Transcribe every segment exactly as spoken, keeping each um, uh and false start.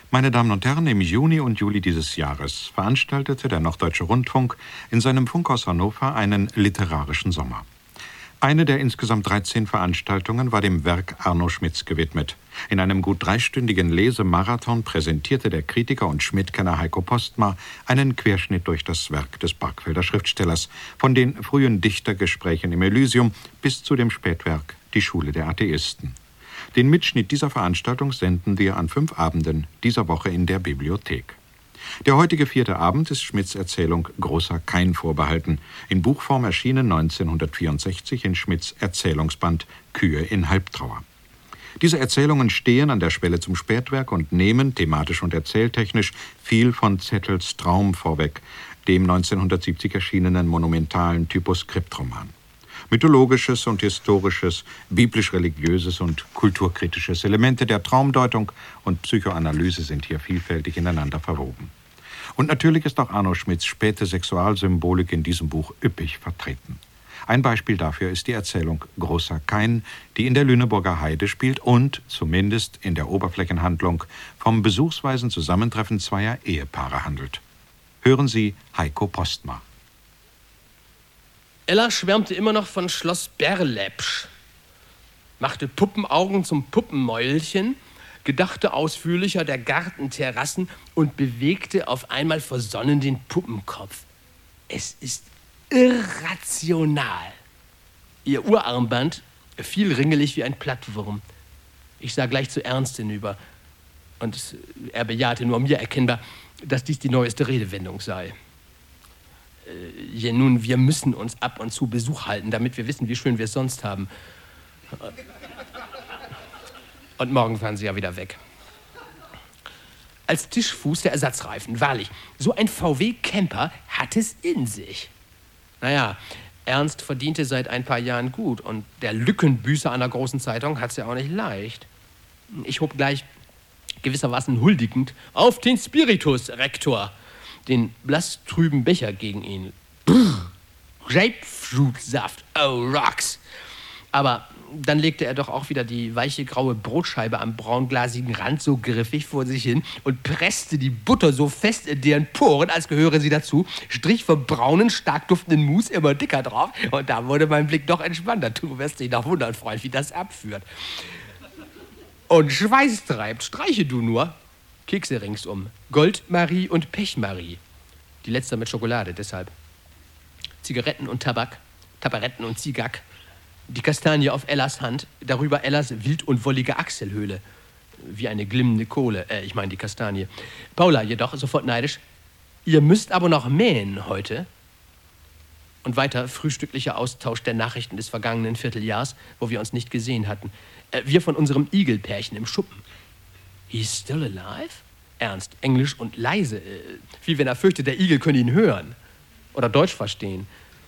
Meine Damen und Herren, im Juni und Juli dieses Jahres veranstaltete der Norddeutsche Rundfunk in seinem Funkhaus Hannover einen literarischen Sommer. Eine der insgesamt dreizehn Veranstaltungen war dem Werk Arno Schmidts gewidmet. In einem gut dreistündigen Lesemarathon präsentierte der Kritiker und Schmidt-Kenner Heiko Postma einen Querschnitt durch das Werk des Barkfelder Schriftstellers, von den frühen Dichtergesprächen im Elysium bis zu dem Spätwerk Die Schule der Atheisten. Den Mitschnitt dieser Veranstaltung senden wir an fünf Abenden dieser Woche in der Bibliothek. Der heutige vierte Abend ist Schmidts Erzählung Großer Kain vorbehalten, in Buchform erschienen neunzehnhundertvierundsechzig in Schmidts Erzählungsband Kühe in Halbtrauer. Diese Erzählungen stehen an der Schwelle zum Spätwerk und nehmen, thematisch und erzähltechnisch, viel von Zettels Traum vorweg, dem neunzehnhundertsiebzig erschienenen monumentalen Typoskriptroman. Mythologisches und historisches, biblisch-religiöses und kulturkritisches Elemente der Traumdeutung und Psychoanalyse sind hier vielfältig ineinander verwoben. Und natürlich ist auch Arno Schmidts späte Sexualsymbolik in diesem Buch üppig vertreten. Ein Beispiel dafür ist die Erzählung Großer Kain, die in der Lüneburger Heide spielt und, zumindest in der Oberflächenhandlung, vom besuchsweisen Zusammentreffen zweier Ehepaare handelt. Hören Sie Heiko Postma. Ella schwärmte immer noch von Schloss Berlepsch, machte Puppenaugen zum Puppenmäulchen, gedachte ausführlicher der Gartenterrassen und bewegte auf einmal versonnen den Puppenkopf. Es ist irrational. Ihr Urarmband fiel ringelig wie ein Plattwurm. Ich sah gleich zu Ernst hinüber und er bejahte nur mir erkennbar, dass dies die neueste Redewendung sei. Ja, nun, wir müssen uns ab und zu Besuch halten, damit wir wissen, wie schön wir es sonst haben. Und morgen fahren sie ja wieder weg. Als Tischfuß der Ersatzreifen, wahrlich, so ein V W-Camper hat es in sich. Naja, Ernst verdiente seit ein paar Jahren gut und der Lückenbüßer einer großen Zeitung hat's ja auch nicht leicht. Ich hob gleich gewissermaßen huldigend auf den Spiritus, Rektor, den blasstrüben Becher gegen ihn. Brrr, Grapefruitsaft, oh rocks. Aber dann legte er doch auch wieder die weiche graue Brotscheibe am braunglasigen Rand so griffig vor sich hin und presste die Butter so fest in deren Poren, als gehöre sie dazu, strich vom braunen, stark duftenden Mus immer dicker drauf und da wurde mein Blick doch entspannter. Du wirst dich noch wundern, Freund, wie das abführt. Und Schweiß treibt, streiche du nur. Kekse ringsum. Goldmarie und Pechmarie. Die letzte mit Schokolade, deshalb. Zigaretten und Tabak. Tabaretten und Zigak. Die Kastanie auf Ellas Hand. Darüber Ellas wild und wollige Achselhöhle. Wie eine glimmende Kohle. Äh, ich meine die Kastanie. Paula jedoch, sofort neidisch. Ihr müsst aber noch mähen heute. Und weiter frühstücklicher Austausch der Nachrichten des vergangenen Vierteljahrs, wo wir uns nicht gesehen hatten. Äh, wir von unserem Igelpärchen im Schuppen. He's still alive? Ernst, Englisch und leise. Wie wenn er fürchtet, der Igel könne ihn hören. Oder Deutsch verstehen.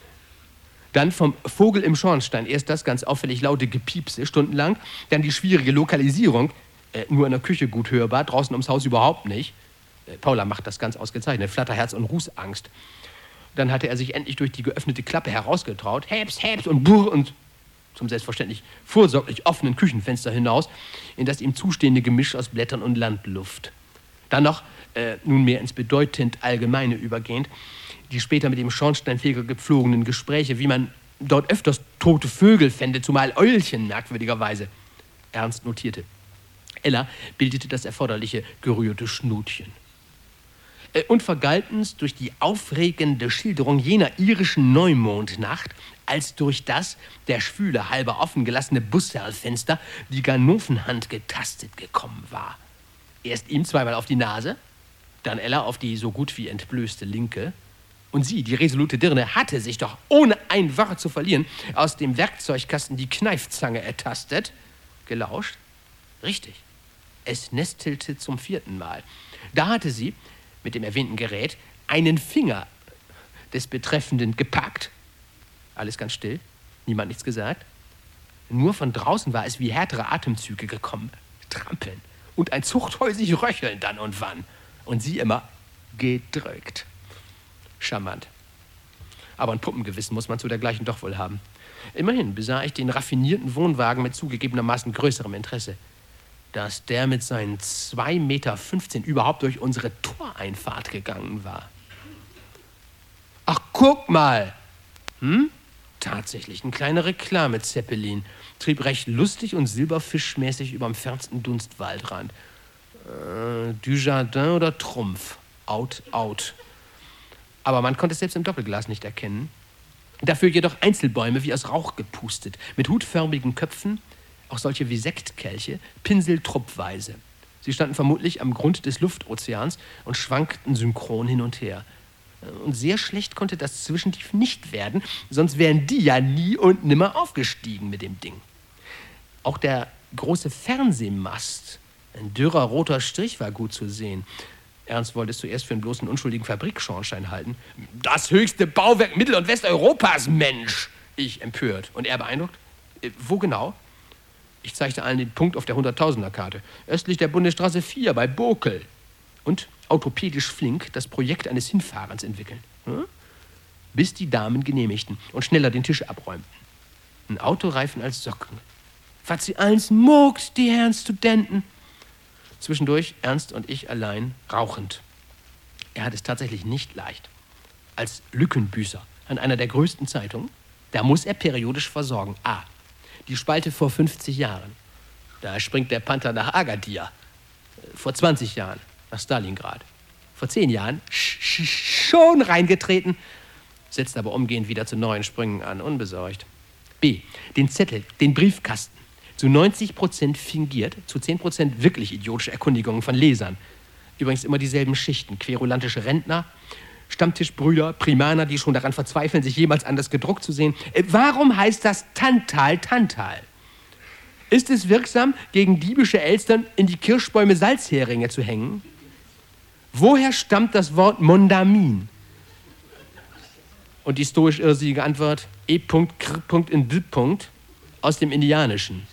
Dann vom Vogel im Schornstein. Erst das ganz auffällig laute Gepiepse, stundenlang. Dann die schwierige Lokalisierung. Äh, nur in der Küche gut hörbar, draußen ums Haus überhaupt nicht. Äh, Paula macht das ganz ausgezeichnet. Flatterherz und Rußangst. Dann hatte er sich endlich durch die geöffnete Klappe herausgetraut. Heps, heps und burr und zum selbstverständlich vorsorglich offenen Küchenfenster hinaus, in das ihm zustehende Gemisch aus Blättern und Landluft. Dann noch, äh, nunmehr ins bedeutend Allgemeine übergehend, die später mit dem Schornsteinfeger gepflogenen Gespräche, wie man dort öfters tote Vögel fände, zumal Eulchen merkwürdigerweise. Ernst notierte. Ella bildete das erforderliche gerührte Schnutchen. Äh, und vergalten's durch die aufregende Schilderung jener irischen Neumondnacht, als durch das der schwüle, halber offen gelassene Busserlfenster die Ganovenhand getastet gekommen war. Erst ihm zweimal auf die Nase, dann Ella auf die so gut wie entblößte linke. Und sie, die resolute Dirne, hatte sich doch, ohne ein Wort zu verlieren, aus dem Werkzeugkasten die Kneifzange ertastet, gelauscht. Richtig, es nestelte zum vierten Mal. Da hatte sie, mit dem erwähnten Gerät, einen Finger des Betreffenden gepackt. Alles ganz still, niemand nichts gesagt. Nur von draußen war es wie härtere Atemzüge gekommen. Trampeln und ein zuchthäusig Röcheln dann und wann. Und sie immer gedrückt. Charmant. Aber ein Puppengewissen muss man zu dergleichen doch wohl haben. Immerhin besah ich den raffinierten Wohnwagen mit zugegebenermaßen größerem Interesse. dass der mit seinen zwei Meter fünfzehn überhaupt durch unsere Toreinfahrt gegangen war. Ach, guck mal! Hm? Tatsächlich, ein kleiner Reklame-Zeppelin. Trieb recht lustig und silberfischmäßig überm fernsten Dunstwaldrand. Äh, Dujardin oder Trumpf. Out, out. Aber man konnte es selbst im Doppelglas nicht erkennen. Dafür jedoch Einzelbäume wie aus Rauch gepustet, mit hutförmigen Köpfen, auch solche wie Sektkelche, pinseltruppweise. Sie standen vermutlich am Grund des Luftozeans und schwankten synchron hin und her. Und sehr schlecht konnte das Zwischentief nicht werden, sonst wären die ja nie und nimmer aufgestiegen mit dem Ding. Auch der große Fernsehmast, ein dürrer roter Strich, war gut zu sehen. Ernst wollte es zuerst für einen bloßen unschuldigen Fabrikschornstein halten. Das höchste Bauwerk Mittel- und Westeuropas, Mensch! Ich empört. Und er beeindruckt? Äh, wo genau? Ich zeigte allen den Punkt auf der hunderttausender-Karte. Östlich der Bundesstraße vier bei Bokel. Und autopädisch flink das Projekt eines Hinfahrens entwickeln. Hm? Bis die Damen genehmigten und schneller den Tisch abräumten. Ein Autoreifen als Socken. Was sie eins mogt, die Herren Studenten. Zwischendurch Ernst und ich allein rauchend. Er hat es tatsächlich nicht leicht. Als Lückenbüßer an einer der größten Zeitungen, da muss er periodisch versorgen. A. Die Spalte vor fünfzig Jahren. Da springt der Panther nach Agadir. Vor zwanzig Jahren nach Stalingrad. Vor zehn Jahren sch sch schon reingetreten, setzt aber umgehend wieder zu neuen Sprüngen an, unbesorgt. B. Den Zettel, den Briefkasten. Zu neunzig Prozent fingiert, zu zehn Prozent wirklich idiotische Erkundigungen von Lesern. Übrigens immer dieselben Schichten. Querulantische Rentner, Stammtischbrüder, Primaner, die schon daran verzweifeln, sich jemals anders gedruckt zu sehen. Äh, warum heißt das Tantal Tantal? Ist es wirksam, gegen diebische Elstern in die Kirschbäume Salzheringe zu hängen? Woher stammt das Wort Mondamin? Und die stoisch irrsinnige Antwort, E. Kr. in D. aus dem Indianischen.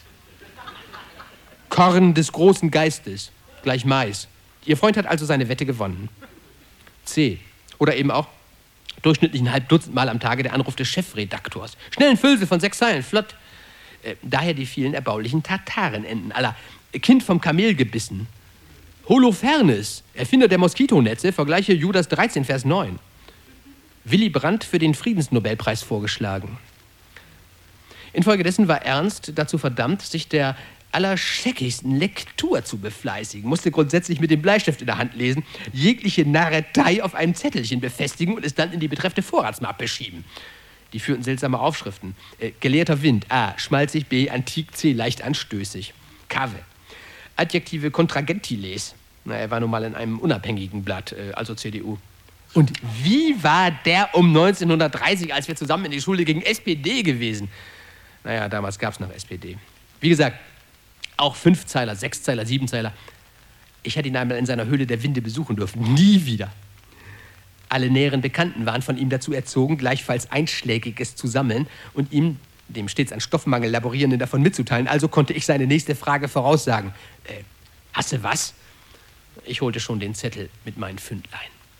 Korn des großen Geistes, gleich Mais. Ihr Freund hat also seine Wette gewonnen. C. Oder eben auch durchschnittlich ein halb Dutzend Mal am Tage der Anruf des Chefredaktors. Schnell ein Füllsel von sechs Zeilen, flott. Äh, daher die vielen erbaulichen Tatarenenden aller Kind vom Kamel gebissen. Holofernes, Erfinder der Moskitonetze, vergleiche Judas dreizehn, Vers neun. Willy Brandt für den Friedensnobelpreis vorgeschlagen. Infolgedessen war Ernst dazu verdammt, sich der allerscheckigsten Lektur zu befleißigen, musste grundsätzlich mit dem Bleistift in der Hand lesen, jegliche Narretei auf einem Zettelchen befestigen und es dann in die betreffende Vorratsmappe schieben. Die führten seltsame Aufschriften. Äh, gelehrter Wind, A. Schmalzig, B. Antik, C. Leicht anstößig. Cave. Adjektive Kontragentiles. Na, er war nun mal in einem unabhängigen Blatt, äh, also C D U. Und wie war der um neunzehnhundertdreißig, als wir zusammen in die Schule gingen, S P D gewesen? Naja, damals gab es noch S P D. Wie gesagt, auch Fünfzeiler, Sechszeiler, Siebenzeiler. Ich hätte ihn einmal in seiner Höhle der Winde besuchen dürfen. Nie wieder. Alle näheren Bekannten waren von ihm dazu erzogen, gleichfalls Einschlägiges zu sammeln und ihm, dem stets an Stoffmangel laborierenden, davon mitzuteilen. Also konnte ich seine nächste Frage voraussagen. Äh, hast du was? Ich holte schon den Zettel mit meinen Fündlein.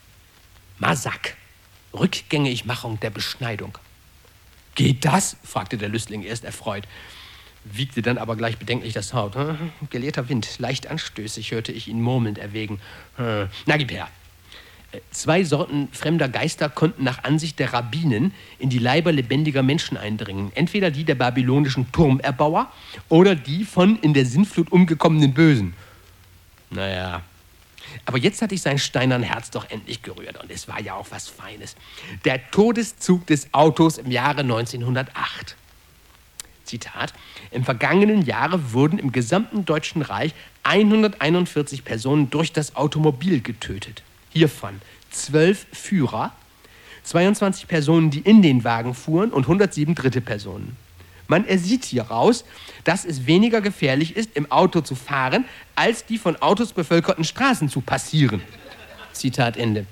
Masak. Rückgängigmachung der Beschneidung. Geht das? Fragte der Lüstling erst erfreut, wiegte dann aber gleich bedenklich das Haupt. Hm, gelehrter Wind, leicht anstößig, hörte ich ihn murmelnd erwägen. Hm, na, gib her. Zwei Sorten fremder Geister konnten nach Ansicht der Rabbinen in die Leiber lebendiger Menschen eindringen. Entweder die der babylonischen Turmerbauer oder die von in der Sintflut umgekommenen Bösen. Naja, aber jetzt hatte ich sein steinernes Herz doch endlich gerührt. Und es war ja auch was Feines. Der Todeszug des Autos im Jahre neunzehnhundertacht. Zitat, im vergangenen Jahre wurden im gesamten Deutschen Reich hunderteinundvierzig Personen durch das Automobil getötet. Hiervon zwölf Führer, zweiundzwanzig Personen, die in den Wagen fuhren und hundertsieben dritte Personen. Man ersieht hieraus, dass es weniger gefährlich ist, im Auto zu fahren, als die von Autos bevölkerten Straßen zu passieren. Zitat Ende.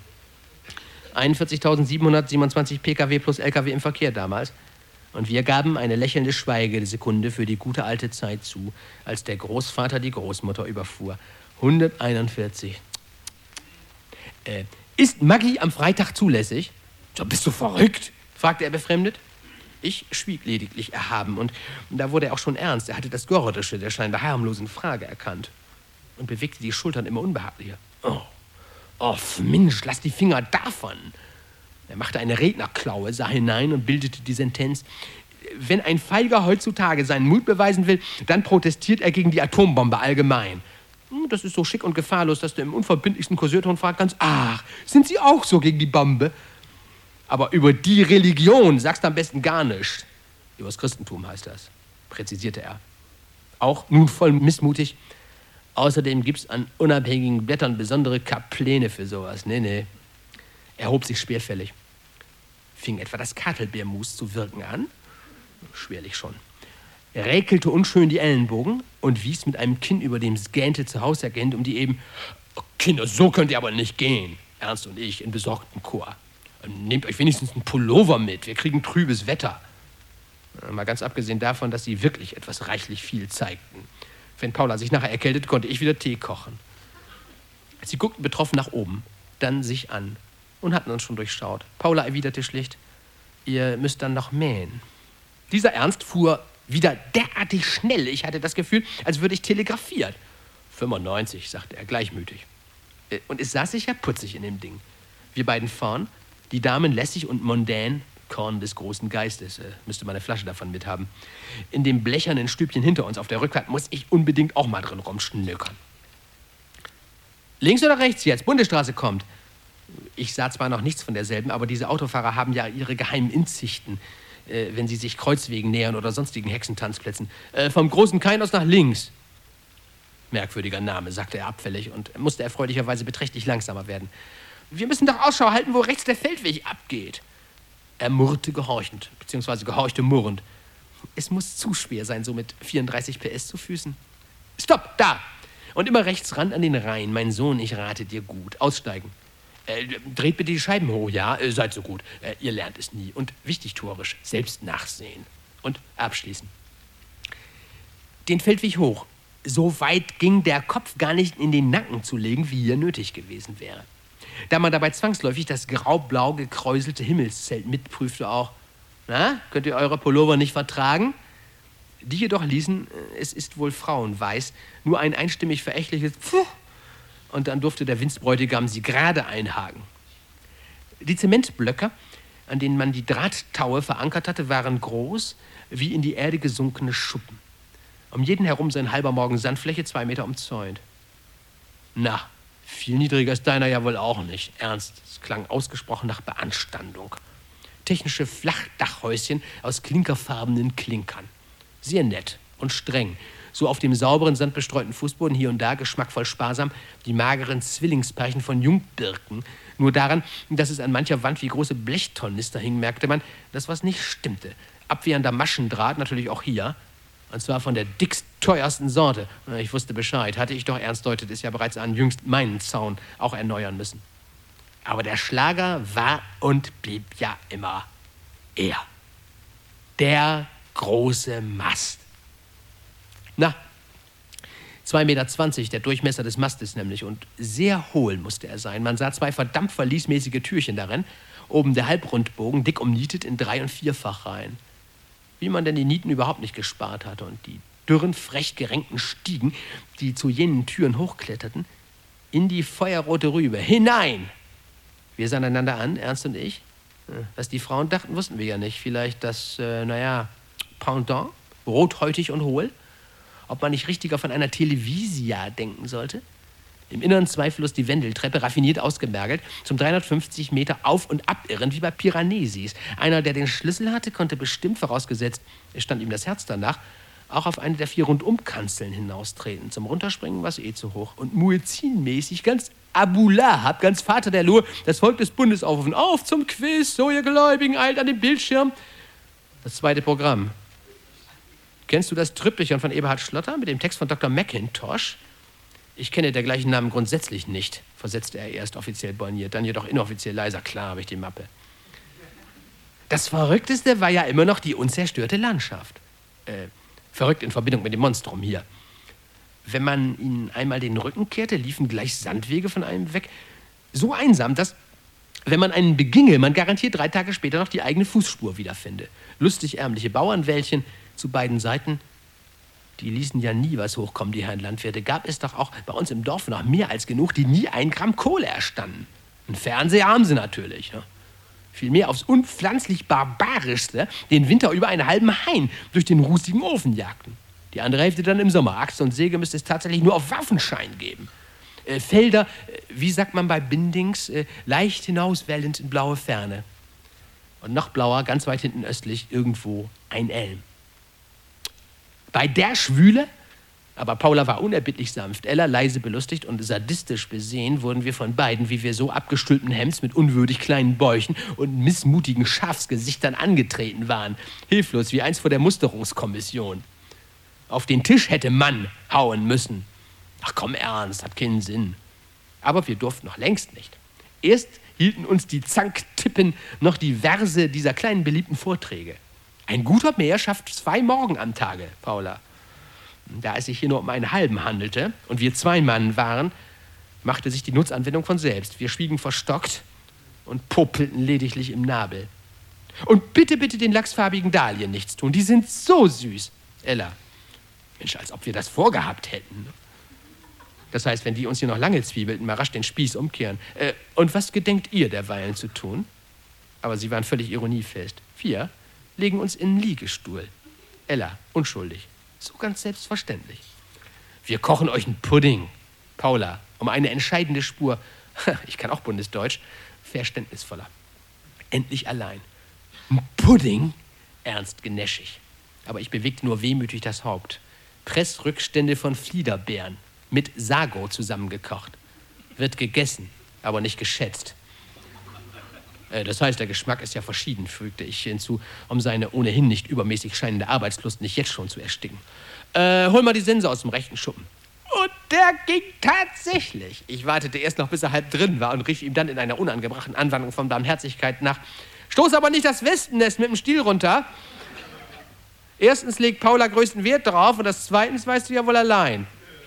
einundvierzigtausendsiebenhundertsiebenundzwanzig Pkw plus Lkw im Verkehr damals. Und wir gaben eine lächelnde Schweigesekunde für die gute alte Zeit zu, als der Großvater die Großmutter überfuhr. hunderteinundvierzig. Äh, ist Maggi am Freitag zulässig? So, bist du verrückt? Fragte er befremdet. Ich schwieg lediglich erhaben und da wurde er auch schon ernst. Er hatte das Gordische der scheinbar harmlosen Frage erkannt. und bewegte die Schultern immer unbehaglicher. Oh, oh Mensch, lass die Finger davon. Er machte eine Rednerklaue, sah hinein und bildete die Sentenz: Wenn ein Feiger heutzutage seinen Mut beweisen will, dann protestiert er gegen die Atombombe allgemein. Das ist so schick und gefahrlos, dass du im unverbindlichsten Kauseurton fragen kannst: Ach, sind Sie auch so gegen die Bombe? Aber über die Religion sagst du am besten gar nichts. Über das Christentum heißt das, präzisierte er. Auch nun voll missmutig: Außerdem gibt's an unabhängigen Blättern besondere Kapläne für sowas. Nee, nee. Er hob sich schwerfällig. Fing etwa das Katelbeermus zu wirken an? Schwerlich schon. Er räkelte unschön die Ellenbogen und wies mit einem Kinn, über dem es gähnte, zu Hausagent um die eben: oh, Kinder, so könnt ihr aber nicht gehen. Ernst und ich in besorgtem Chor. Nehmt euch wenigstens einen Pullover mit, wir kriegen trübes Wetter. Mal ganz abgesehen davon, dass sie wirklich etwas reichlich viel zeigten. Wenn Paula sich nachher erkältet, konnte ich wieder Tee kochen. Sie guckten betroffen nach oben, dann sich an und hatten uns schon durchschaut. Paula erwiderte schlicht: Ihr müsst dann noch mähen. Dieser Ernst fuhr wieder derartig schnell. Ich hatte das Gefühl, als würde ich telegrafiert. fünfundneunzig, sagte er gleichmütig. Und es saß sich ja putzig in dem Ding. Wir beiden vorn, die Damen lässig und mondän, Korn des großen Geistes, äh, müsste man eine Flasche davon mithaben. In dem blechernen Stübchen hinter uns auf der Rückfahrt muss ich unbedingt auch mal drin rumschnökern. Links oder rechts jetzt, Bundesstraße kommt. Ich sah zwar noch nichts von derselben, aber diese Autofahrer haben ja ihre geheimen Inzichten, äh, wenn sie sich Kreuzwegen nähern oder sonstigen Hexentanzplätzen. Äh, vom großen Kain aus nach links. Merkwürdiger Name, sagte er abfällig und musste erfreulicherweise beträchtlich langsamer werden. Wir müssen doch Ausschau halten, wo rechts der Feldweg abgeht. Er murrte gehorchend, beziehungsweise gehorchte murrend. Es muss zu schwer sein, so mit vierunddreißig P S zu Füßen. Stopp, da! Und immer rechts ran an den Rhein. Mein Sohn, ich rate dir gut. Aussteigen. Äh, dreht bitte die Scheiben hoch, ja? Äh, seid so gut. Äh, ihr lernt es nie. Und wichtig tuerisch, selbst nachsehen. Und abschließen. Den Feldweg hoch. So weit ging der Kopf gar nicht in den Nacken zu legen, wie hier nötig gewesen wäre. Da man dabei zwangsläufig das grau-blau gekräuselte Himmelszelt mitprüfte auch. Na, könnt ihr eure Pullover nicht vertragen? Die jedoch ließen, es ist wohl frauenweiß, nur ein einstimmig verächtliches Pfuh, und dann durfte der Winzbräutigam sie gerade einhaken. Die Zementblöcke, an denen man die Drahttaue verankert hatte, waren groß, wie in die Erde gesunkene Schuppen. Um jeden herum sein halber Morgen Sandfläche, zwei Meter umzäunt. Na, viel niedriger ist deiner ja wohl auch nicht. Ernst, es klang ausgesprochen nach Beanstandung. Technische Flachdachhäuschen aus klinkerfarbenen Klinkern. Sehr nett und streng. So auf dem sauberen, sandbestreuten Fußboden hier und da, geschmackvoll sparsam, die mageren Zwillingspärchen von Jungbirken. Nur daran, dass es an mancher Wand wie große Blechtornister hing, merkte man, dass was nicht stimmte. Abwehrender Maschendraht natürlich auch hier. Und zwar von der dickst teuersten Sorte. Ich wusste Bescheid. Hatte ich doch, Ernst deutet es ja bereits an, jüngst meinen Zaun auch erneuern müssen. Aber der Schlager war und blieb ja immer er. Der große Mast. Na, zwei Meter zwanzig, der Durchmesser des Mastes nämlich. Und sehr hohl musste er sein. Man sah zwei verdammt verliesmäßige Türchen darin. Oben der Halbrundbogen, dick umnietet in Drei- und Vierfachreihen. Wie man denn die Nieten überhaupt nicht gespart hatte. Und die dürren, frech gerenkten Stiegen, die zu jenen Türen hochkletterten, in die feuerrote Rübe, hinein! Wir sahen einander an, Ernst und ich. Was die Frauen dachten, wussten wir ja nicht. Vielleicht das, äh, naja, Pendant, rothäutig und hohl. Ob man nicht richtiger von einer Televisia denken sollte. Im Innern zweifellos die Wendeltreppe, raffiniert ausgemergelt, zum dreihundertfünfzig Meter auf- und abirren, wie bei Piranesi. Einer, der den Schlüssel hatte, konnte bestimmt, vorausgesetzt, es stand ihm das Herz danach, auch auf eine der vier Rundumkanzeln hinaustreten. Zum Runterspringen war es eh zu hoch. Und muezzinmäßig, ganz Abu Lahab, ganz Vater der Lur, das Volk des Bundes aufrufen. Auf zum Quiz, so ihr Gläubigen, eilt an den Bildschirm. Das zweite Programm. Kennst du das Trüppelchen von Eberhard Schlotter mit dem Text von Doktor Mackintosh? Ich kenne dergleichen Namen grundsätzlich nicht, versetzte er erst offiziell borniert, dann jedoch inoffiziell leiser. Klar habe ich die Mappe. Das Verrückteste war ja immer noch die unzerstörte Landschaft. Äh, verrückt in Verbindung mit dem Monstrum hier. Wenn man ihnen einmal den Rücken kehrte, liefen gleich Sandwege von einem weg. So einsam, dass, wenn man einen beginge, man garantiert drei Tage später noch die eigene Fußspur wiederfinde. Lustig ärmliche Bauernwäldchen zu beiden Seiten. Die ließen ja nie was hochkommen, die Herren Landwirte. Gab es doch auch bei uns im Dorf noch mehr als genug, die nie ein Gramm Kohle erstanden. Einen Fernseher haben sie natürlich. Ne? Vielmehr aufs unpflanzlich Barbarischste den Winter über einen halben Hain durch den rußigen Ofen jagten. Die andere Hälfte dann im Sommer. Axt und Säge müsste es tatsächlich nur auf Waffenschein geben. Äh, Felder, äh, wie sagt man bei Bindings, äh, leicht hinauswellend in blaue Ferne. Und noch blauer, ganz weit hinten östlich, irgendwo ein Elm. Bei der Schwüle, aber Paula war unerbittlich sanft, Ella leise belustigt und sadistisch besehen, wurden wir von beiden, wie wir so abgestülpten Hemds mit unwürdig kleinen Bäuchen und missmutigen Schafsgesichtern angetreten waren. Hilflos wie eins vor der Musterungskommission. Auf den Tisch hätte man hauen müssen. Ach komm, Ernst, hat keinen Sinn. Aber wir durften noch längst nicht. Erst hielten uns die Zanktippen noch die Verse dieser kleinen beliebten Vorträge. Ein guter Mäher schafft zwei Morgen am Tage, Paula. Da es sich hier nur um einen halben handelte und wir zwei Mann waren, machte sich die Nutzanwendung von selbst. Wir schwiegen verstockt und popelten lediglich im Nabel. Und bitte, bitte den lachsfarbigen Dahlien nichts tun, die sind so süß. Ella, Mensch, als ob wir das vorgehabt hätten. Das heißt, wenn die uns hier noch lange zwiebelten, mal rasch den Spieß umkehren. Äh, und was gedenkt ihr derweilen zu tun? Aber sie waren völlig ironiefest. Wir legen uns in einen Liegestuhl. Ella, unschuldig. So ganz selbstverständlich. Wir kochen euch einen Pudding. Paula, um eine entscheidende Spur, ich kann auch Bundesdeutsch, verständnisvoller. Endlich allein. Ein Pudding? Ernst genäschig. Aber ich bewegte nur wehmütig das Haupt. Pressrückstände von Fliederbeeren. Mit Sago zusammengekocht. Wird gegessen, aber nicht geschätzt. Äh, das heißt, der Geschmack ist ja verschieden, fügte ich hinzu, um seine ohnehin nicht übermäßig scheinende Arbeitslust nicht jetzt schon zu ersticken. Äh, hol mal die Sense aus dem rechten Schuppen. Und der ging tatsächlich. Ich wartete erst noch, bis er halb drin war und rief ihm dann in einer unangebrachten Anwandlung von Barmherzigkeit nach: Stoß aber nicht das Wespennest mit dem Stiel runter. Erstens legt Paula größten Wert darauf und das zweitens weißt du ja wohl allein.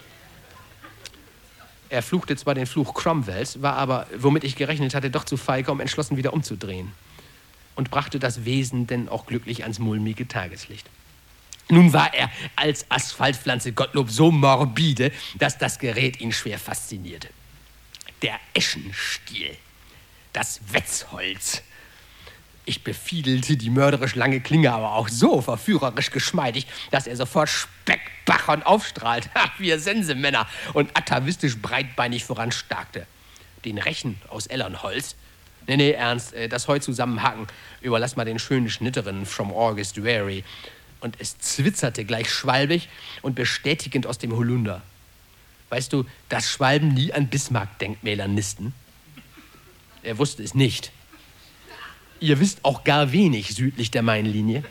Er fluchte zwar den Fluch Cromwells, war aber, womit ich gerechnet hatte, doch zu feige, um entschlossen wieder umzudrehen. Und brachte das Wesen denn auch glücklich ans mulmige Tageslicht. Nun war er als Asphaltpflanze Gottlob so morbide, dass das Gerät ihn schwer faszinierte. Der Eschenstiel, das Wetzholz. Ich befiedelte die mörderisch lange Klinge aber auch so verführerisch geschmeidig, dass er sofort speckbachern aufstrahlt, wir Sensemänner, und atavistisch breitbeinig voranstarkte. Den Rechen aus Ellernholz, nee, nee, Ernst, das Heu zusammenhacken, überlass mal den schönen Schnitterinnen from August Wary. Und es zwitzerte gleich schwalbig und bestätigend aus dem Holunder. Weißt du, dass Schwalben nie an Bismarck-Denkmälern nisten? Er wusste es nicht. Ihr wisst auch gar wenig südlich der Mainlinie.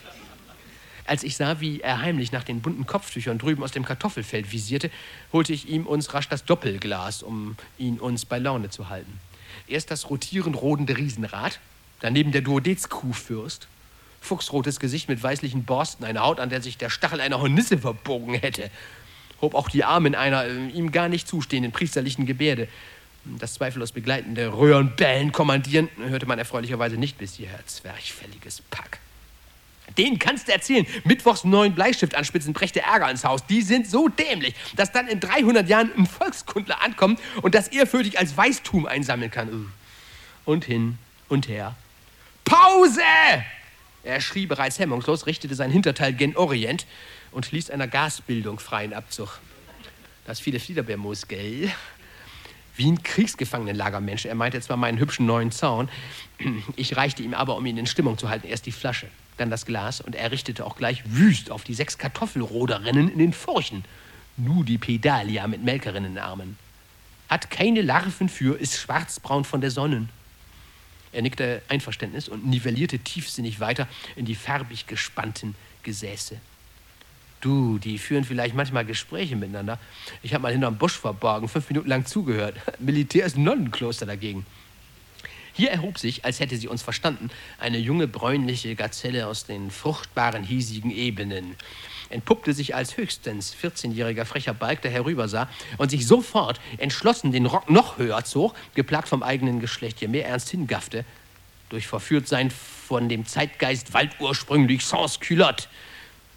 Als ich sah, wie er heimlich nach den bunten Kopftüchern drüben aus dem Kartoffelfeld visierte, holte ich ihm uns rasch das Doppelglas, um ihn uns bei Laune zu halten. Erst das rotierend rodende Riesenrad, daneben der Duodez-Kuhfürst, fuchsrotes Gesicht mit weißlichen Borsten, eine Haut, an der sich der Stachel einer Hornisse verbogen hätte, hob auch die Arme in einer äh, ihm gar nicht zustehenden priesterlichen Gebärde. Das zweifellos begleitende Röhrenbellen kommandieren hörte man erfreulicherweise nicht bis hierher. Zwerchfälliges Pack. Denen kannst du erzählen, mittwochs einen neuen Bleistift anspitzen, brächte Ärger ins Haus. Die sind so dämlich, dass dann in dreihundert Jahren ein Volkskundler ankommt und das ehrfürchtig als Weistum einsammeln kann. Und hin und her. Pause! Er schrie bereits hemmungslos, richtete sein Hinterteil gen Orient und ließ einer Gasbildung freien Abzug. Das viele Fliederbeermoos, gell? Wie ein Kriegsgefangenenlagermensch. Er meinte zwar meinen hübschen neuen Zaun, ich reichte ihm aber, um ihn in Stimmung zu halten, erst die Flasche, dann das Glas, und er richtete auch gleich wüst auf die sechs Kartoffelroderinnen in den Furchen. Nu die Pedalia mit Melkerinnenarmen. Hat keine Larven für, ist schwarzbraun von der Sonne. Er nickte Einverständnis und nivellierte tiefsinnig weiter in die farbig gespannten Gesäße. Du, die führen vielleicht manchmal Gespräche miteinander. Ich habe mal hinterm Busch verborgen, fünf Minuten lang zugehört. Militär ist ein Nonnenkloster dagegen. Hier erhob sich, als hätte sie uns verstanden, eine junge bräunliche Gazelle aus den fruchtbaren, hiesigen Ebenen. Entpuppte sich als höchstens vierzehnjähriger frecher Balk, der herübersah und sich sofort entschlossen den Rock noch höher zog, geplagt vom eigenen Geschlecht, je mehr ernst hingaffte, durch Verführtsein von dem Zeitgeist waldursprünglich sans culotte.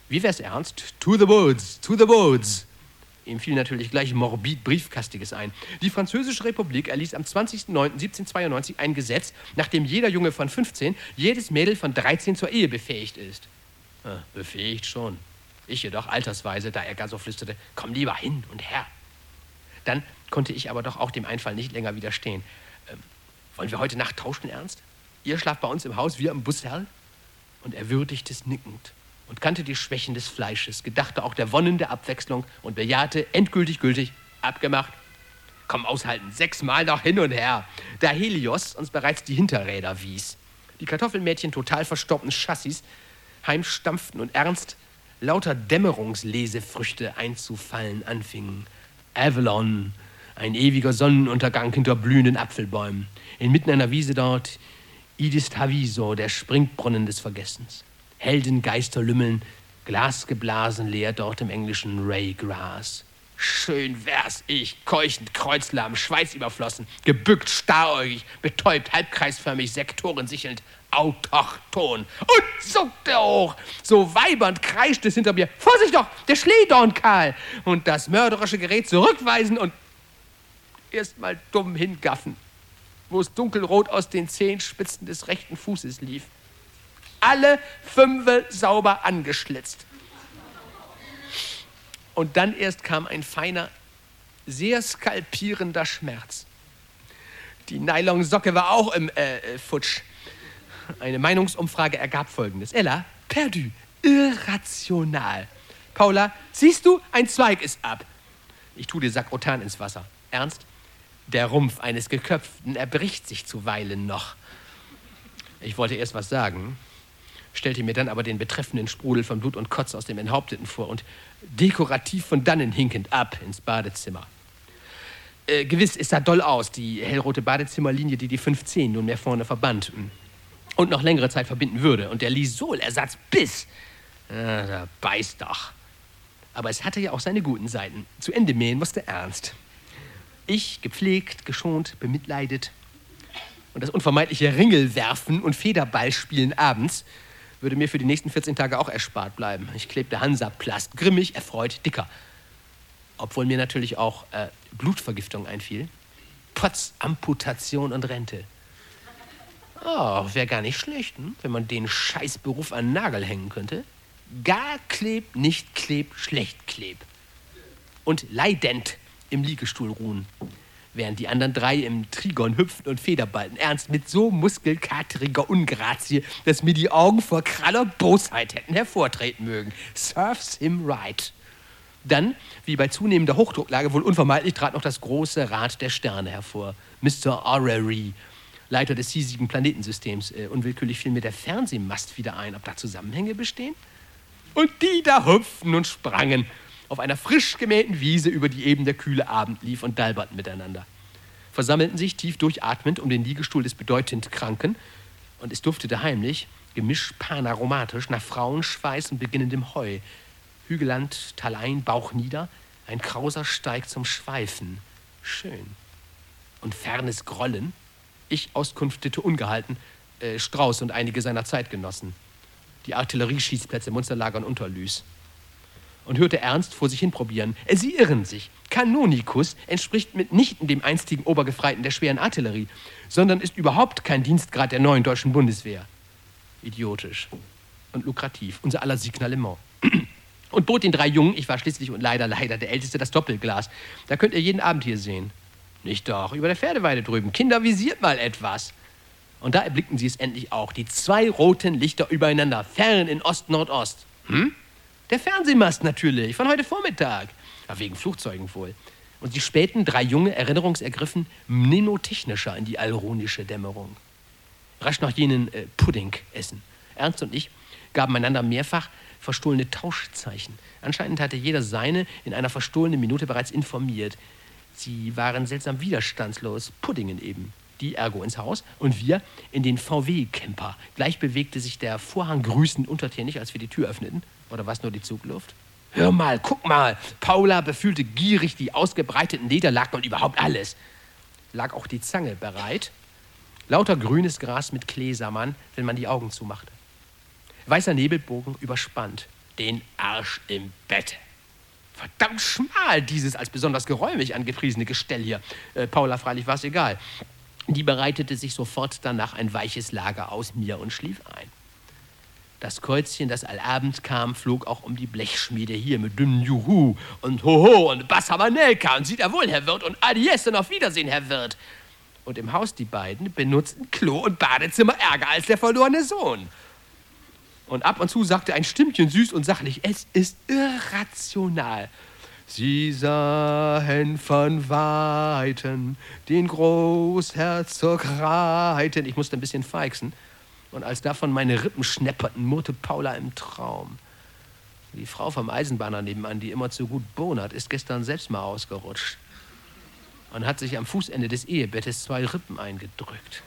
Wie wär's, Ernst? To the woods, to the woods. Ihm fiel natürlich gleich morbid Briefkastiges ein. Die Französische Republik erließ am zwanzigsten neunten siebzehnhundertzweiundneunzig ein Gesetz, nach dem jeder Junge von fünfzehn, jedes Mädel von dreizehn zur Ehe befähigt ist. Ah, befähigt schon. Ich jedoch altersweise, da er gar so flüsterte, komm lieber hin und her. Dann konnte ich aber doch auch dem Einfall nicht länger widerstehen. Ähm, wollen wir heute Nacht tauschen, Ernst? Ihr schlaft bei uns im Haus, wir im Busserl? Und er würdigte es nickend und kannte die Schwächen des Fleisches, gedachte auch der Wonnen der Abwechslung und bejahte endgültig gültig, abgemacht. Komm, aushalten, sechsmal noch hin und her, da Helios uns bereits die Hinterräder wies. Die Kartoffelmädchen total verstorbenen Chassis heimstampften und ernst lauter Dämmerungslesefrüchte einzufallen anfingen. Avalon, ein ewiger Sonnenuntergang hinter blühenden Apfelbäumen. Inmitten einer Wiese dort Idis Taviso, der Springbrunnen des Vergessens. Heldengeister lümmeln, glasgeblasen leer dort im englischen Raygrass. Schön wär's ich, keuchend, kreuzlahm, schweißüberflossen, gebückt, starräugig, betäubt, halbkreisförmig, sektorensichelnd, autochton. Und zuckte hoch, so weibernd kreischt es hinter mir. Vorsicht doch, der Schlehdorn kahl. Und das mörderische Gerät zurückweisen und erst mal dumm hingaffen, wo es dunkelrot aus den Zehenspitzen des rechten Fußes lief. Alle Fünfe sauber angeschlitzt. Und dann erst kam ein feiner, sehr skalpierender Schmerz. Die Nylonsocke war auch im äh, Futsch. Eine Meinungsumfrage ergab Folgendes. Ella, perdu, irrational. Paula, siehst du, ein Zweig ist ab. Ich tue dir Sakrotan ins Wasser. Ernst? Der Rumpf eines Geköpften erbricht sich zuweilen noch. Ich wollte erst was sagen, stellte mir dann aber den betreffenden Sprudel von Blut und Kotze aus dem Enthaupteten vor und dekorativ von dannen hinkend ab ins Badezimmer. Äh, gewiss, es sah doll aus, die hellrote Badezimmerlinie, die die fünfzehn nunmehr vorne verband und noch längere Zeit verbinden würde. Und der Lisol-Ersatz biss. Ah, da beißt doch. Aber es hatte ja auch seine guten Seiten. Zu Ende mähen musste Ernst. Ich, gepflegt, geschont, bemitleidet. Und das unvermeidliche Ringelwerfen und Federballspielen abends würde mir für die nächsten vierzehn Tage auch erspart bleiben. Ich klebte Hansaplast, grimmig, erfreut, dicker. Obwohl mir natürlich auch äh, Blutvergiftung einfiel. Potz, Amputation und Rente. Oh, wäre gar nicht schlecht, hm? Wenn man den Scheißberuf an den Nagel hängen könnte. Gar kleb, nicht kleb, schlecht kleb. Und leidend im Liegestuhl ruhen. Während die anderen drei im Trigon hüpfen und Federballen. Ernst mit so muskelkateriger Ungrazie, dass mir die Augen vor kraller Bosheit hätten hervortreten mögen. Serves him right. Dann, wie bei zunehmender Hochdrucklage wohl unvermeidlich, trat noch das große Rad der Sterne hervor. Mister Orrery, Leiter des hiesigen Planetensystems. Äh, unwillkürlich fiel mir der Fernsehmast wieder ein. Ob da Zusammenhänge bestehen? Und die da hüpften und sprangen auf einer frisch gemähten Wiese, über die eben der kühle Abend lief, und dalberten miteinander. Versammelten sich tief durchatmend um den Liegestuhl des bedeutend Kranken, und es duftete heimlich, gemischt panaromatisch, nach Frauenschweiß und beginnendem Heu. Hügelland, Talein, Bauch nieder, ein krauser Steig zum Schweifen. Schön. Und fernes Grollen. Ich auskünftete ungehalten, äh, Strauß und einige seiner Zeitgenossen. Die Artillerieschießplätze Munsterlager und Unterlüß. Und hörte Ernst vor sich hin probieren. Sie irren sich. Kanonikus entspricht mitnichten dem einstigen Obergefreiten der schweren Artillerie, sondern ist überhaupt kein Dienstgrad der neuen deutschen Bundeswehr. Idiotisch und lukrativ, unser aller Signalement. Und bot den drei Jungen, ich war schließlich und leider, leider der Älteste, das Doppelglas. Da könnt ihr jeden Abend hier sehen. Nicht doch, über der Pferdeweide drüben. Kinder, visiert mal etwas. Und da erblickten sie es endlich auch, die zwei roten Lichter übereinander, fern in Ost-Nordost. Hm? Der Fernsehmast natürlich, von heute Vormittag. Ja, wegen Flugzeugen wohl. Und die späten drei Junge, erinnerungsergriffen, mnemotechnischer in die alrunische Dämmerung. Rasch nach jenen äh, Pudding essen. Ernst und ich gaben einander mehrfach verstohlene Tauschzeichen. Anscheinend hatte jeder seine in einer verstohlenen Minute bereits informiert. Sie waren seltsam widerstandslos, Puddingen eben. Die ergo ins Haus und wir in den V W-Camper. Gleich bewegte sich der Vorhang grüßend untertänig, als wir die Tür öffneten. Oder war es nur die Zugluft? Hör mal, guck mal. Paula befühlte gierig die ausgebreiteten Lederlaken und überhaupt alles. Lag auch die Zange bereit. Lauter grünes Gras mit Kleesammern, wenn man die Augen zumachte. Weißer Nebelbogen überspannt. den Arsch im Bett. Verdammt schmal, dieses als besonders geräumig angepriesene Gestell hier. Äh, Paula freilich war es egal. Die bereitete sich sofort danach ein weiches Lager aus mir und schlief ein. Das Käuzchen, das allabend kam, flog auch um die Blechschmiede hier mit dünnen Juhu und Hoho und Bassamanelka und sieht er wohl, Herr Wirt, und Adies und auf Wiedersehen, Herr Wirt. Und im Haus die beiden benutzten Klo und Badezimmer ärger als der verlorene Sohn. Und ab und zu sagte ein Stimmchen süß und sachlich, es ist irrational. Sie sahen von Weitem den Großherzog reiten. Ich musste ein bisschen feixen. Und als davon meine Rippen schnepperten, murrte Paula im Traum. Die Frau vom Eisenbahner nebenan, die immer zu gut bonert, ist gestern selbst mal ausgerutscht und hat sich am Fußende des Ehebettes zwei Rippen eingedrückt.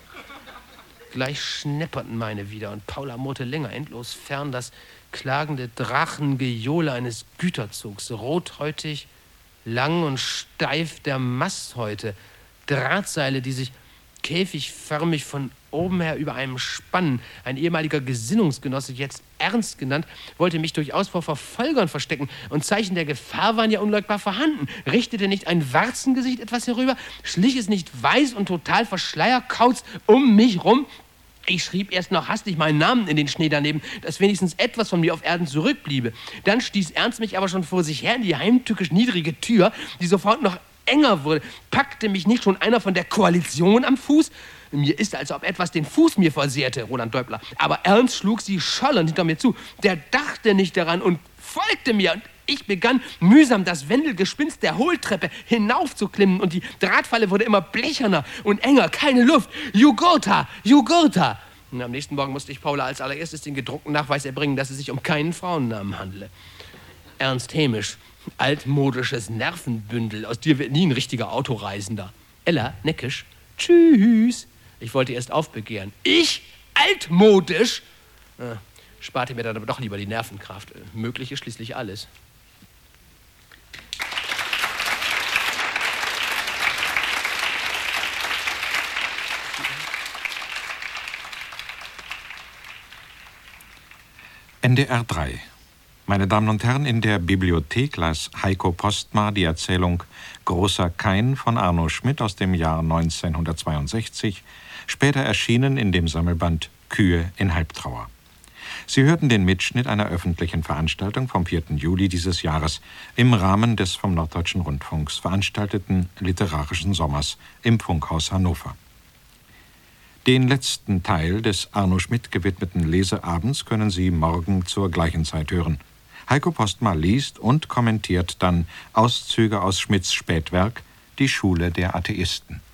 Gleich schnepperten meine wieder und Paula murrte länger endlos fern das klagende Drachengejohle eines Güterzugs, rothäutig, lang und steif der Masthäute, Drahtseile, die sich käfigförmig von oben her über einem spannen. Ein ehemaliger Gesinnungsgenosse, jetzt Ernst genannt, wollte mich durchaus vor Verfolgern verstecken und Zeichen der Gefahr waren ja unleugbar vorhanden. Richtete nicht ein Warzengesicht etwas herüber, schlich es nicht weiß und total verschleierkauz um mich rum. Ich schrieb erst noch hastig meinen Namen in den Schnee daneben, dass wenigstens etwas von mir auf Erden zurückbliebe. Dann stieß Ernst mich aber schon vor sich her in die heimtückisch niedrige Tür, die sofort noch enger wurde. Packte mich nicht schon einer von der Koalition am Fuß? Mir ist, als ob etwas den Fuß mir versehrte, Roland Däubler. Aber Ernst schlug sie schallend hinter mir zu. Der dachte nicht daran und folgte mir. Und ich begann mühsam das Wendelgespinst der Hohltreppe hinaufzuklimmen. Und die Drahtfalle wurde immer blecherner und enger. Keine Luft. Jugurtha, Jugurtha. Und am nächsten Morgen musste ich Paula als allererstes den gedruckten Nachweis erbringen, dass es sich um keinen Frauennamen handele. Ernst Hämisch. Altmodisches Nervenbündel. Aus dir wird nie ein richtiger Autoreisender. Ella, neckisch. Tschüss. Ich wollte erst aufbegehren. Ich? Altmodisch? Äh, sparte mir dann aber doch lieber die Nervenkraft. Äh, möglich ist schließlich alles. N D R drei. Meine Damen und Herren, in der Bibliothek las Heiko Postma die Erzählung Großer Kain von Arno Schmidt aus dem Jahr neunzehnhundertzweiundsechzig, später erschienen in dem Sammelband Kühe in Halbtrauer. Sie hörten den Mitschnitt einer öffentlichen Veranstaltung vom vierten Juli dieses Jahres im Rahmen des vom Norddeutschen Rundfunks veranstalteten Literarischen Sommers im Funkhaus Hannover. Den letzten Teil des Arno Schmidt gewidmeten Leseabends können Sie morgen zur gleichen Zeit hören. Heiko Postma liest und kommentiert dann Auszüge aus Schmidts Spätwerk Die Schule der Atheisten.